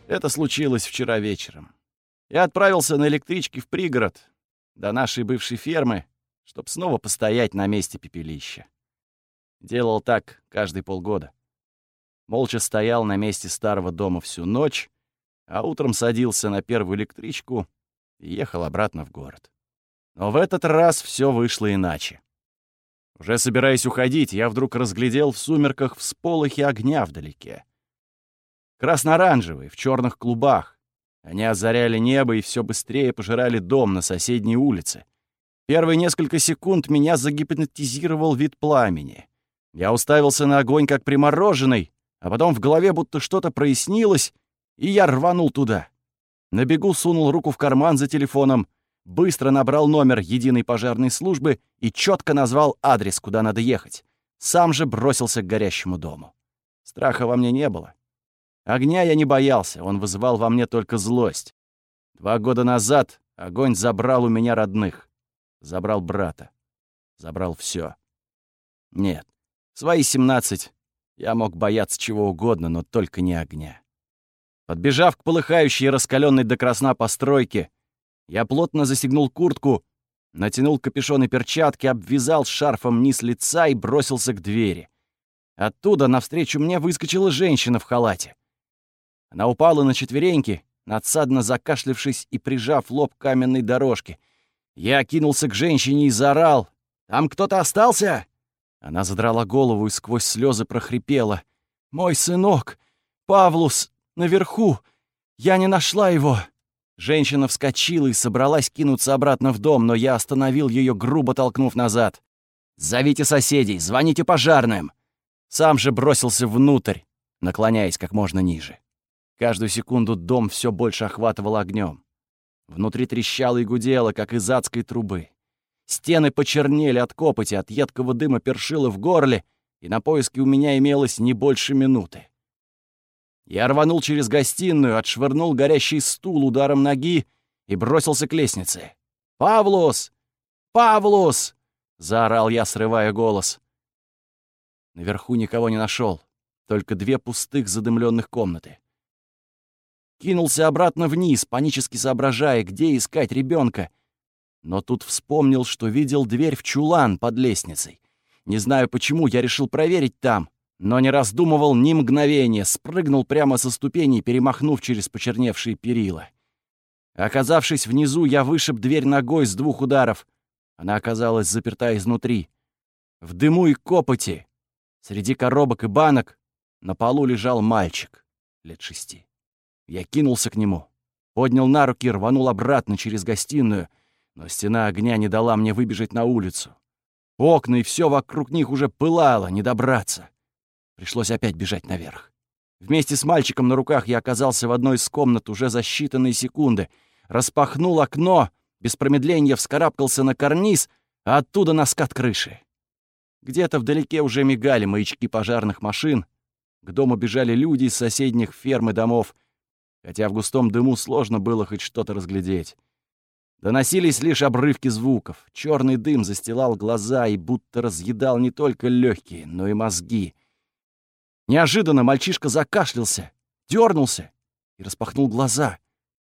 Это случилось вчера вечером. Я отправился на электричке в пригород, до нашей бывшей фермы, чтобы снова постоять на месте пепелища. Делал так каждые полгода. Молча стоял на месте старого дома всю ночь, а утром садился на первую электричку и ехал обратно в город. Но в этот раз все вышло иначе. Уже собираясь уходить, я вдруг разглядел в сумерках всполохи огня вдалеке. Красно-оранжевые, в черных клубах. Они озаряли небо и все быстрее пожирали дом на соседней улице. Первые несколько секунд меня загипнотизировал вид пламени. Я уставился на огонь как примороженный, а потом в голове будто что-то прояснилось, и я рванул туда. На бегу сунул руку в карман за телефоном, быстро набрал номер единой пожарной службы и четко назвал адрес, куда надо ехать. Сам же бросился к горящему дому. Страха во мне не было. Огня я не боялся, он вызывал во мне только злость. 2 года назад огонь забрал у меня родных. Забрал брата. Забрал все. Нет, в свои 17 я мог бояться чего угодно, но только не огня. Подбежав к полыхающей и раскаленной до красна постройке, я плотно застегнул куртку, натянул капюшон и перчатки, обвязал шарфом низ лица и бросился к двери. Оттуда навстречу мне выскочила женщина в халате. Она упала на четвереньки, надсадно закашлявшись и прижав лоб к каменной дорожке. Я кинулся к женщине и заорал: «Там кто-то остался?» Она задрала голову и сквозь слезы прохрипела: «Мой сынок, Павлус, наверху! Я не нашла его!» Женщина вскочила и собралась кинуться обратно в дом, но я остановил ее, грубо толкнув назад. «Зовите соседей, звоните пожарным!» Сам же бросился внутрь, наклоняясь как можно ниже. Каждую секунду дом все больше охватывал огнем. Внутри трещало и гудело, как из адской трубы. Стены почернели от копоти, от едкого дыма першило в горле, и на поиски у меня имелось не больше минуты. Я рванул через гостиную, отшвырнул горящий стул ударом ноги и бросился к лестнице. «Павлус! Павлус!» — заорал я, срывая голос. Наверху никого не нашел, только 2 пустых задымленных комнаты. Кинулся обратно вниз, панически соображая, где искать ребенка. Но тут вспомнил, что видел дверь в чулан под лестницей. Не знаю почему, я решил проверить там, но не раздумывал ни мгновения, спрыгнул прямо со ступеней, перемахнув через почерневшие перила. Оказавшись внизу, я вышиб дверь ногой с 2 ударов. Она оказалась заперта изнутри. В дыму и копоти, среди коробок и банок, на полу лежал мальчик лет 6. Я кинулся к нему, поднял на руки и рванул обратно через гостиную, но стена огня не дала мне выбежать на улицу. Окна и все вокруг них уже пылало, не добраться. Пришлось опять бежать наверх. Вместе с мальчиком на руках я оказался в одной из комнат уже за считанные секунды. Распахнул окно, без промедления вскарабкался на карниз, а оттуда на скат крыши. Где-то вдалеке уже мигали маячки пожарных машин. К дому бежали люди из соседних ферм и домов, хотя в густом дыму сложно было хоть что-то разглядеть. Доносились лишь обрывки звуков. Черный дым застилал глаза и будто разъедал не только легкие, но и мозги. Неожиданно мальчишка закашлялся, дернулся и распахнул глаза.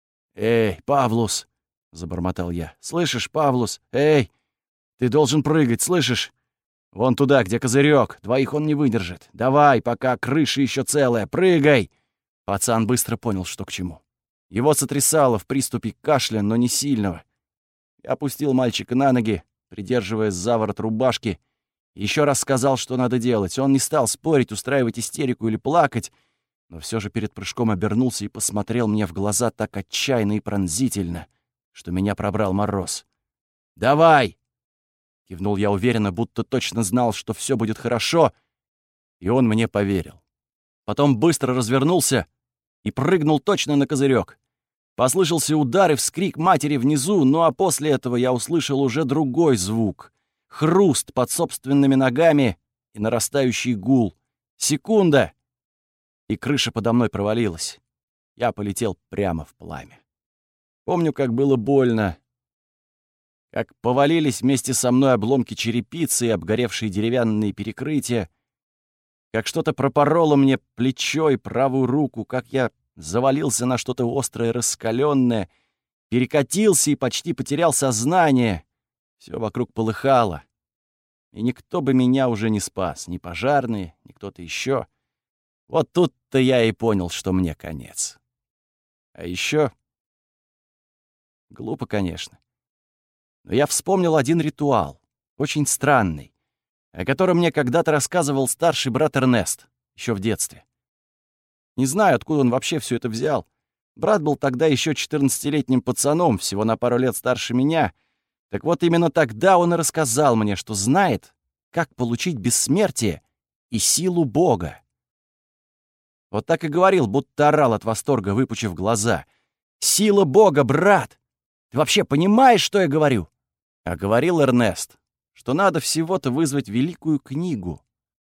«Эй, Павлус!» — забормотал я. «Слышишь, Павлус? Эй! Ты должен прыгать, слышишь? Вон туда, где козырек. 2 он не выдержит. Давай, пока крыша еще целая. Прыгай!» Пацан быстро понял, что к чему. Его сотрясало в приступе кашля, но не сильного. Я опустил мальчика на ноги, придерживая за ворот рубашки, и еще раз сказал, что надо делать. Он не стал спорить, устраивать истерику или плакать, но все же перед прыжком обернулся и посмотрел мне в глаза так отчаянно и пронзительно, что меня пробрал мороз. «Давай!» — кивнул я уверенно, будто точно знал, что все будет хорошо, и он мне поверил. Потом быстро развернулся и прыгнул точно на козырек. Послышался удар и вскрик матери внизу, ну а после этого я услышал уже другой звук. Хруст под собственными ногами и нарастающий гул. Секунда! И крыша подо мной провалилась. Я полетел прямо в пламя. Помню, как было больно. Как повалились вместе со мной обломки черепицы и обгоревшие деревянные перекрытия. Как что-то пропороло мне плечо и правую руку, как я завалился на что-то острое, раскаленное, перекатился и почти потерял сознание. Все вокруг полыхало. И никто бы меня уже не спас, ни пожарные, ни кто-то еще. Вот тут-то я и понял, что мне конец. А еще глупо, конечно. Но я вспомнил один ритуал, очень странный, о котором мне когда-то рассказывал старший брат Эрнест, еще в детстве. Не знаю, откуда он вообще все это взял. Брат был тогда еще 14-летним пацаном, всего на пару лет старше меня. Так вот, именно тогда он и рассказал мне, что знает, как получить бессмертие и силу Бога. Вот так и говорил, будто орал от восторга, выпучив глаза. «Сила Бога, брат! Ты вообще понимаешь, что я говорю?» А говорил Эрнест, что надо всего-то вызвать великую книгу.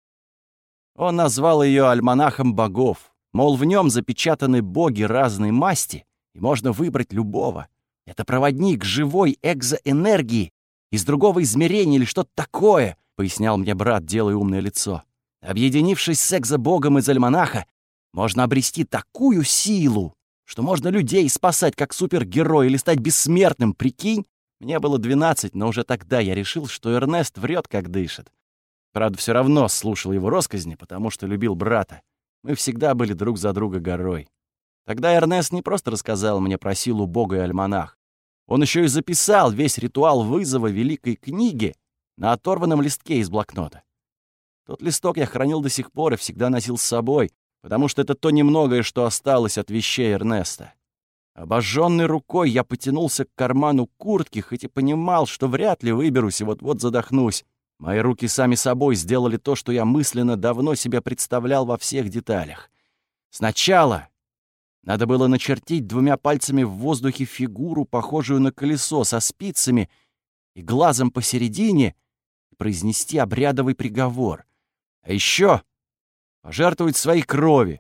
Он назвал ее «Альманахом богов», мол, в нем запечатаны боги разной масти, и можно выбрать любого. Это проводник живой экзоэнергии из другого измерения или что-то такое, пояснял мне брат, делая умное лицо. Объединившись с экзобогом из альманаха, можно обрести такую силу, что можно людей спасать как супергерой или стать бессмертным, прикинь? Мне было 12, но уже тогда я решил, что Эрнест врет, как дышит. Правда, все равно слушал его россказни, потому что любил брата. Мы всегда были друг за друга горой. Тогда Эрнест не просто рассказал мне про силу Бога и альманах. Он еще и записал весь ритуал вызова великой книги на оторванном листке из блокнота. Тот листок я хранил до сих пор и всегда носил с собой, потому что это то немногое, что осталось от вещей Эрнеста. Обожженной рукой я потянулся к карману куртки, хоть и понимал, что вряд ли выберусь и вот-вот задохнусь. Мои руки сами собой сделали то, что я мысленно давно себе представлял во всех деталях. Сначала надо было начертить 2 пальцами в воздухе фигуру, похожую на колесо со спицами и глазом посередине, и произнести обрядовый приговор. А еще пожертвовать своей крови.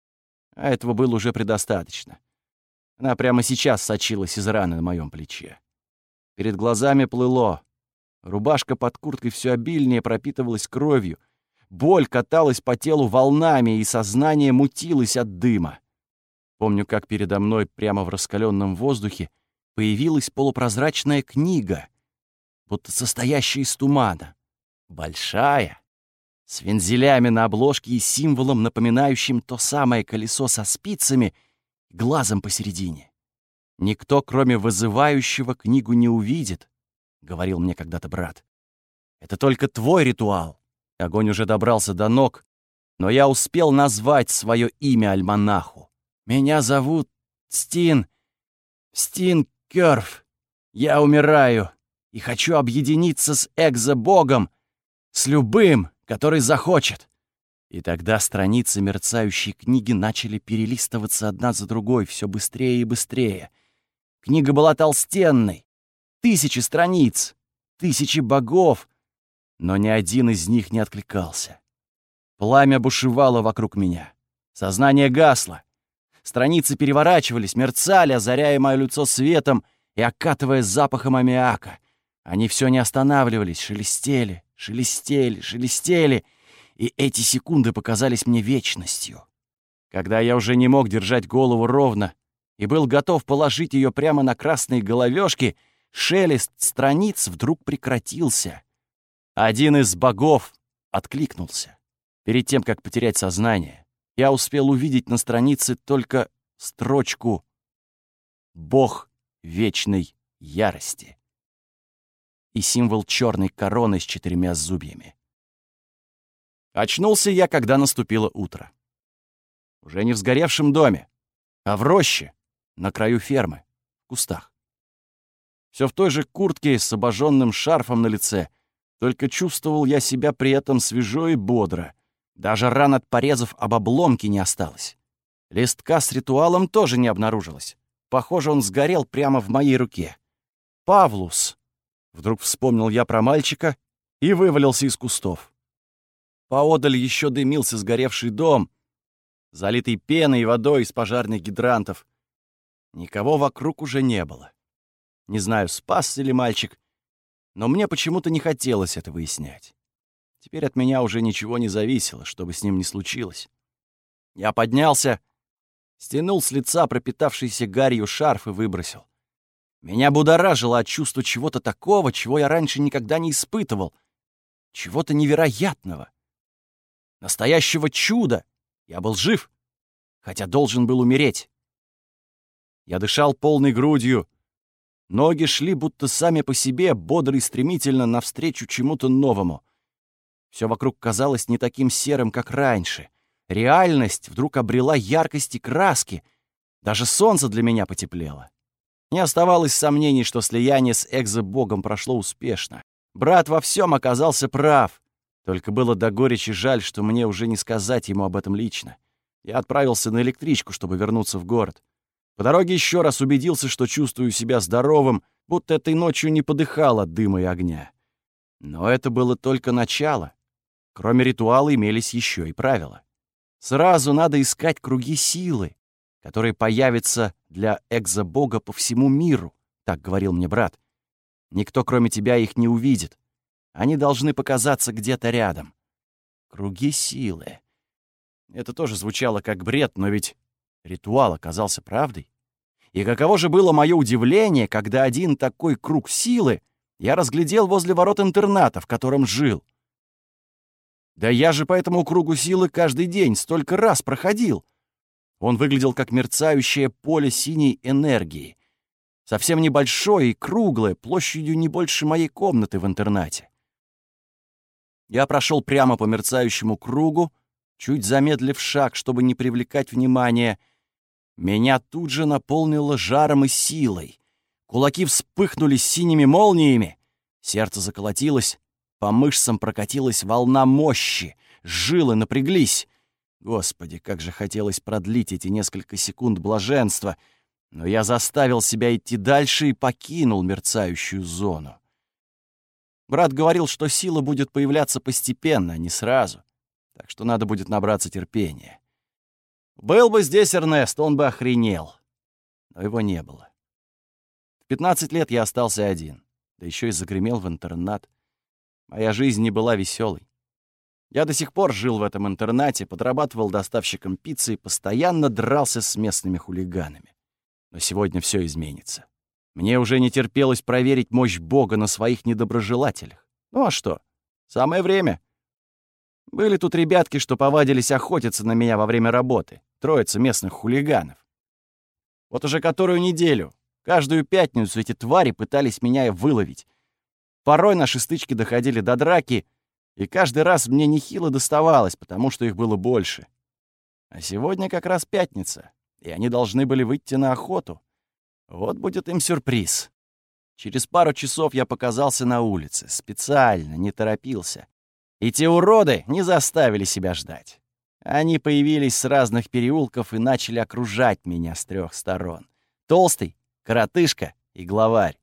А этого было уже предостаточно. Она прямо сейчас сочилась из раны на моем плече. Перед глазами плыло. Рубашка под курткой все обильнее пропитывалась кровью. Боль каталась по телу волнами, и сознание мутилось от дыма. Помню, как передо мной прямо в раскаленном воздухе появилась полупрозрачная книга, будто состоящая из тумана. Большая, с вензелями на обложке и символом, напоминающим то самое колесо со спицами, глазом посередине. «Никто, кроме вызывающего, книгу не увидит», — говорил мне когда-то брат. «Это только твой ритуал». Огонь уже добрался до ног, но я успел назвать свое имя альманаху. «Меня зовут Стин Кёрф. Я умираю и хочу объединиться с экзобогом, с любым, который захочет». И тогда страницы мерцающей книги начали перелистываться одна за другой все быстрее и быстрее. Книга была толстенной. 1000 страниц, 1000 богов, но ни один из них не откликался. Пламя бушевало вокруг меня. Сознание гасло. Страницы переворачивались, мерцали, озаряя мое лицо светом и окатывая запахом аммиака. Они все не останавливались, шелестели, шелестели, шелестели, и эти секунды показались мне вечностью. Когда я уже не мог держать голову ровно и был готов положить ее прямо на красные головешки, шелест страниц вдруг прекратился. Один из богов откликнулся. Перед тем, как потерять сознание, я успел увидеть на странице только строчку «Бог вечной ярости» и символ черной короны с 4 зубьями. Очнулся я, когда наступило утро. Уже не в сгоревшем доме, а в роще, на краю фермы, в кустах. Все в той же куртке с обожженным шарфом на лице, только чувствовал я себя при этом свежо и бодро. Даже ран от порезов об обломки не осталось. Листка с ритуалом тоже не обнаружилось. Похоже, он сгорел прямо в моей руке. «Павлус!» Вдруг вспомнил я про мальчика и вывалился из кустов. Поодаль еще дымился сгоревший дом, залитый пеной и водой из пожарных гидрантов. Никого вокруг уже не было. Не знаю, спасся ли мальчик, но мне почему-то не хотелось это выяснять. Теперь от меня уже ничего не зависело, что бы с ним ни случилось. Я поднялся Стянул с лица пропитавшийся гарью шарф и выбросил. Меня будоражило от чувства чего-то такого, чего я раньше никогда не испытывал. Чего-то невероятного. Настоящего чуда. Я был жив, хотя должен был умереть. Я дышал полной грудью. Ноги шли будто сами по себе, бодро и стремительно, навстречу чему-то новому. Все вокруг казалось не таким серым, как раньше. Реальность вдруг обрела яркость и краски. Даже солнце для меня потеплело. Не оставалось сомнений, что слияние с экзобогом прошло успешно. Брат во всем оказался прав. Только было до горечи жаль, что мне уже не сказать ему об этом лично. Я отправился на электричку, чтобы вернуться в город. По дороге еще раз убедился, что чувствую себя здоровым, будто этой ночью не подыхал от дыма и огня. Но это было только начало. Кроме ритуала имелись еще и правила. Сразу надо искать круги силы, которые появятся для экзобога по всему миру, так говорил мне брат. Никто, кроме тебя, их не увидит. Они должны показаться где-то рядом. Круги силы. Это тоже звучало как бред, но ведь ритуал оказался правдой. И каково же было мое удивление, когда один такой круг силы я разглядел возле ворот интерната, в котором жил. Да я же по этому кругу силы каждый день столько раз проходил. Он выглядел как мерцающее поле синей энергии. Совсем небольшое и круглое, площадью не больше моей комнаты в интернате. Я прошел прямо по мерцающему кругу, чуть замедлив шаг, чтобы не привлекать внимания. Меня тут же наполнило жаром и силой. Кулаки вспыхнули синими молниями. Сердце заколотилось, по мышцам прокатилась волна мощи, жилы напряглись. Господи, как же хотелось продлить эти несколько секунд блаженства, но я заставил себя идти дальше и покинул мерцающую зону. Брат говорил, что сила будет появляться постепенно, а не сразу, так что надо будет набраться терпения. Был бы здесь Эрнест, он бы охренел. Но его не было. В 15 лет я остался один, да еще и загремел в интернат. Моя жизнь не была веселой. Я до сих пор жил в этом интернате, подрабатывал доставщиком пиццы и постоянно дрался с местными хулиганами. Но сегодня все изменится. Мне уже не терпелось проверить мощь Бога на своих недоброжелателях. Ну а что? Самое время. Были тут ребятки, что повадились охотиться на меня во время работы. Троица местных хулиганов. Вот уже которую неделю, каждую пятницу эти твари пытались меня выловить. Порой наши стычки доходили до драки, и каждый раз мне нехило доставалось, потому что их было больше. А сегодня как раз пятница, и они должны были выйти на охоту. Вот будет им сюрприз. Через пару часов я показался на улице, специально, не торопился. И те уроды не заставили себя ждать. Они появились с разных переулков и начали окружать меня с 3 сторон. Толстый, коротышка и главарь.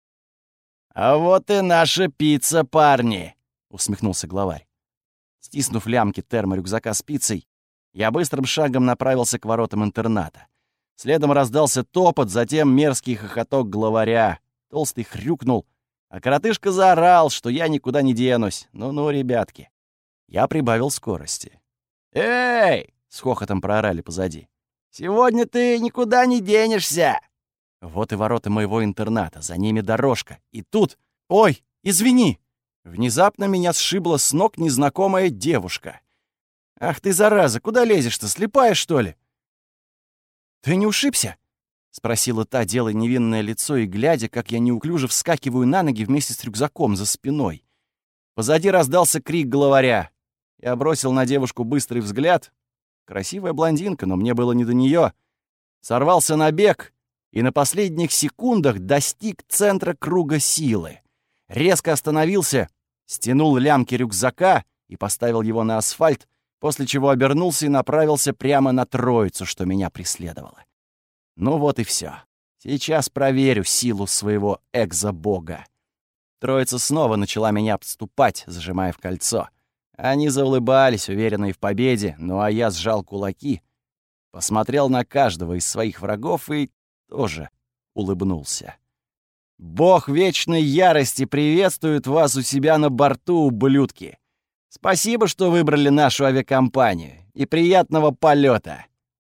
«А вот и наша пицца, парни!» — усмехнулся главарь. Стиснув лямки терморюкзака с пиццей, я быстрым шагом направился к воротам интерната. Следом раздался топот, затем мерзкий хохоток главаря. Толстый хрюкнул, а коротышка заорал, что я никуда не денусь. Ну-ну, ребятки. Я прибавил скорости. «Эй!» — с хохотом проорали позади. «Сегодня ты никуда не денешься!» Вот и ворота моего интерната, за ними дорожка. И тут... Ой, извини! Внезапно меня сшибла с ног незнакомая девушка. «Ах ты, зараза, куда лезешь-то, слепая, что ли?» «Ты не ушибся?» — спросила та, делая невинное лицо и глядя, как я неуклюже вскакиваю на ноги вместе с рюкзаком за спиной. Позади раздался крик главаря. Я бросил на девушку быстрый взгляд. Красивая блондинка, но мне было не до нее. Сорвался на бег и на последних секундах достиг центра круга силы. Резко остановился, стянул лямки рюкзака и поставил его на асфальт, после чего обернулся и направился прямо на троицу, что меня преследовала. Ну вот и все. Сейчас проверю силу своего экзобога. Троица снова начала меня обступать, зажимая в кольцо. Они заулыбались, уверенные в победе, ну а я сжал кулаки, посмотрел на каждого из своих врагов и тоже улыбнулся. «Бог вечной ярости приветствует вас у себя на борту, ублюдки! Спасибо, что выбрали нашу авиакомпанию, и приятного полета!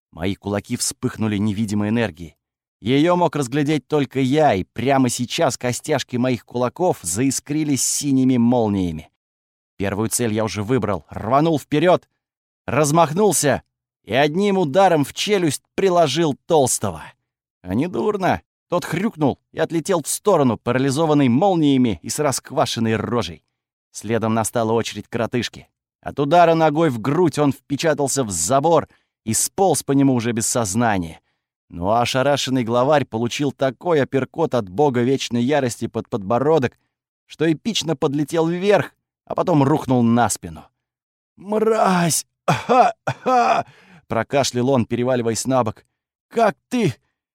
Мои кулаки вспыхнули невидимой энергией. Ее мог разглядеть только я, и прямо сейчас костяшки моих кулаков заискрились синими молниями. Первую цель я уже выбрал, рванул вперед, размахнулся и одним ударом в челюсть приложил Толстого. А недурно. Тот хрюкнул и отлетел в сторону, парализованный молниями и с расквашенной рожей. Следом настала очередь коротышки. От удара ногой в грудь он впечатался в забор и сполз по нему уже без сознания. Ну а ошарашенный главарь получил такой апперкот от бога вечной ярости под подбородок, что эпично подлетел вверх, а потом рухнул на спину. «Мразь! Ха-ха!» — прокашлял он, переваливаясь на бок. «Как ты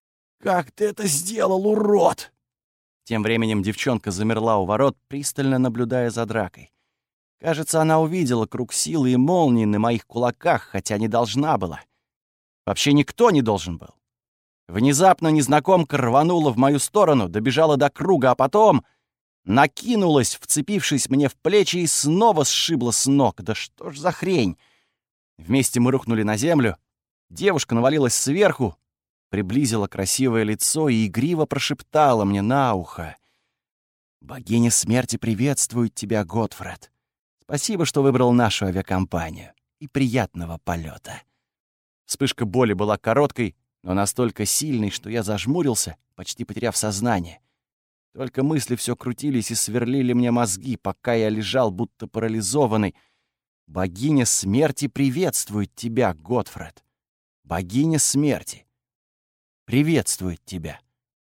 это сделал, урод?» Тем временем девчонка замерла у ворот, пристально наблюдая за дракой. Кажется, она увидела круг силы и молнии на моих кулаках, хотя не должна была. Вообще никто не должен был. Внезапно незнакомка рванула в мою сторону, добежала до круга, а потом накинулась, вцепившись мне в плечи, и снова сшибла с ног. Да что ж за хрень? Вместе мы рухнули на землю. Девушка навалилась сверху, приблизила красивое лицо и игриво прошептала мне на ухо: «Богиня смерти приветствует тебя, Готфред. Спасибо, что выбрал нашу авиакомпанию. И приятного полета». Вспышка боли была короткой, но настолько сильной, что я зажмурился, почти потеряв сознание. Только мысли все крутились и сверлили мне мозги, пока я лежал, будто парализованный. «Богиня смерти приветствует тебя, Готфред. Богиня смерти приветствует тебя,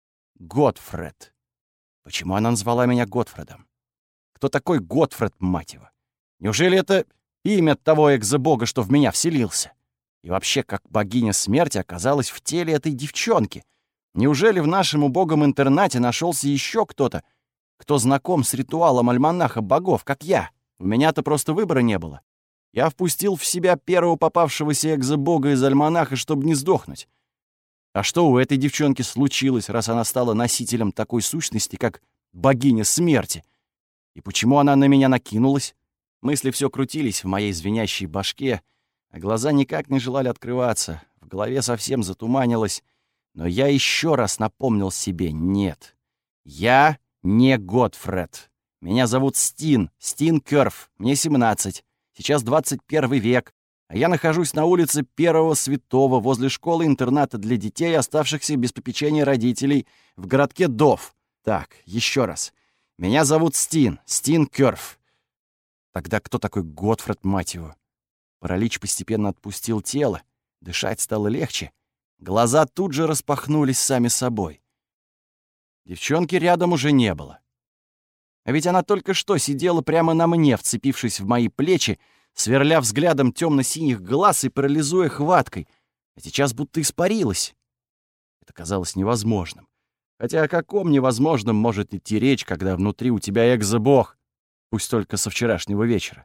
Готфред». Почему она назвала меня Готфредом? Кто такой Готфред, мать его? Неужели это имя того экзобога, что в меня вселился? И вообще, как богиня смерти оказалась в теле этой девчонки? Неужели в нашем убогом интернате нашелся еще кто-то, кто знаком с ритуалом альманаха богов, как я? У меня-то просто выбора не было. Я впустил в себя первого попавшегося экзобога из альманаха, чтобы не сдохнуть. А что у этой девчонки случилось, раз она стала носителем такой сущности, как богиня смерти? И почему она на меня накинулась? Мысли все крутились в моей звенящей башке, а глаза никак не желали открываться. В голове совсем затуманилось. Но я еще раз напомнил себе: нет, я не Готфред. Меня зовут Стин Кёрф, мне 17. Сейчас 21 век, а я нахожусь на улице Первого Святого возле школы-интерната для детей, оставшихся без попечения родителей, в городке Дов. Так, еще раз. Меня зовут Стин Кёрф. Тогда кто такой Готфред, мать его? Паралич постепенно отпустил тело, дышать стало легче. Глаза тут же распахнулись сами собой. Девчонки рядом уже не было. А ведь она только что сидела прямо на мне, вцепившись в мои плечи, сверля взглядом темно-синих глаз и парализуя хваткой, а сейчас будто испарилась. Это казалось невозможным. Хотя о каком невозможном может идти речь, когда внутри у тебя экзобог, пусть только со вчерашнего вечера.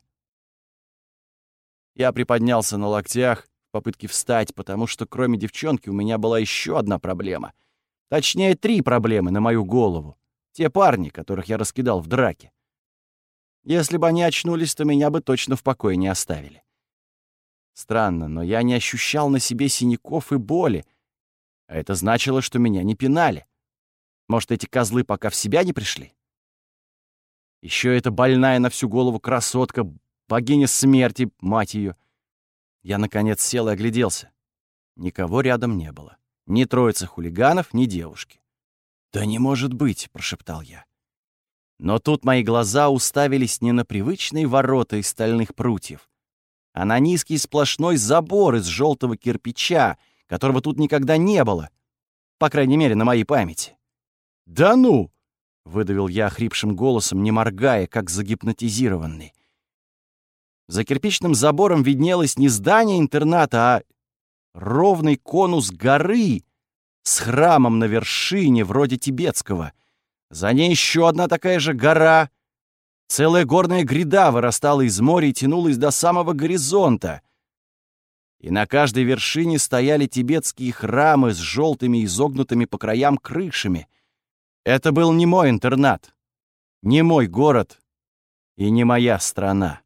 Я приподнялся на локтях в попытке встать, потому что кроме девчонки у меня была еще одна проблема. Точнее, 3 проблемы на мою голову. Те парни, которых я раскидал в драке. Если бы они очнулись, то меня бы точно в покое не оставили. Странно, но я не ощущал на себе синяков и боли. А это значило, что меня не пинали. Может, эти козлы пока в себя не пришли? Еще эта больная на всю голову красотка, богиня смерти, мать ее. Я, наконец, сел и огляделся. Никого рядом не было. Ни троицы хулиганов, ни девушки. «Да не может быть!» — прошептал я. Но тут мои глаза уставились не на привычные ворота из стальных прутьев, а на низкий сплошной забор из желтого кирпича, которого тут никогда не было, по крайней мере, на моей памяти. «Да ну!» — выдавил я охрипшим голосом, не моргая, как загипнотизированный. За кирпичным забором виднелось не здание интерната, а ровный конус горы с храмом на вершине, вроде тибетского. За ней еще одна такая же гора. Целая горная гряда вырастала из моря и тянулась до самого горизонта. И на каждой вершине стояли тибетские храмы с желтыми изогнутыми по краям крышами. Это был не мой интернат, не мой город и не моя страна.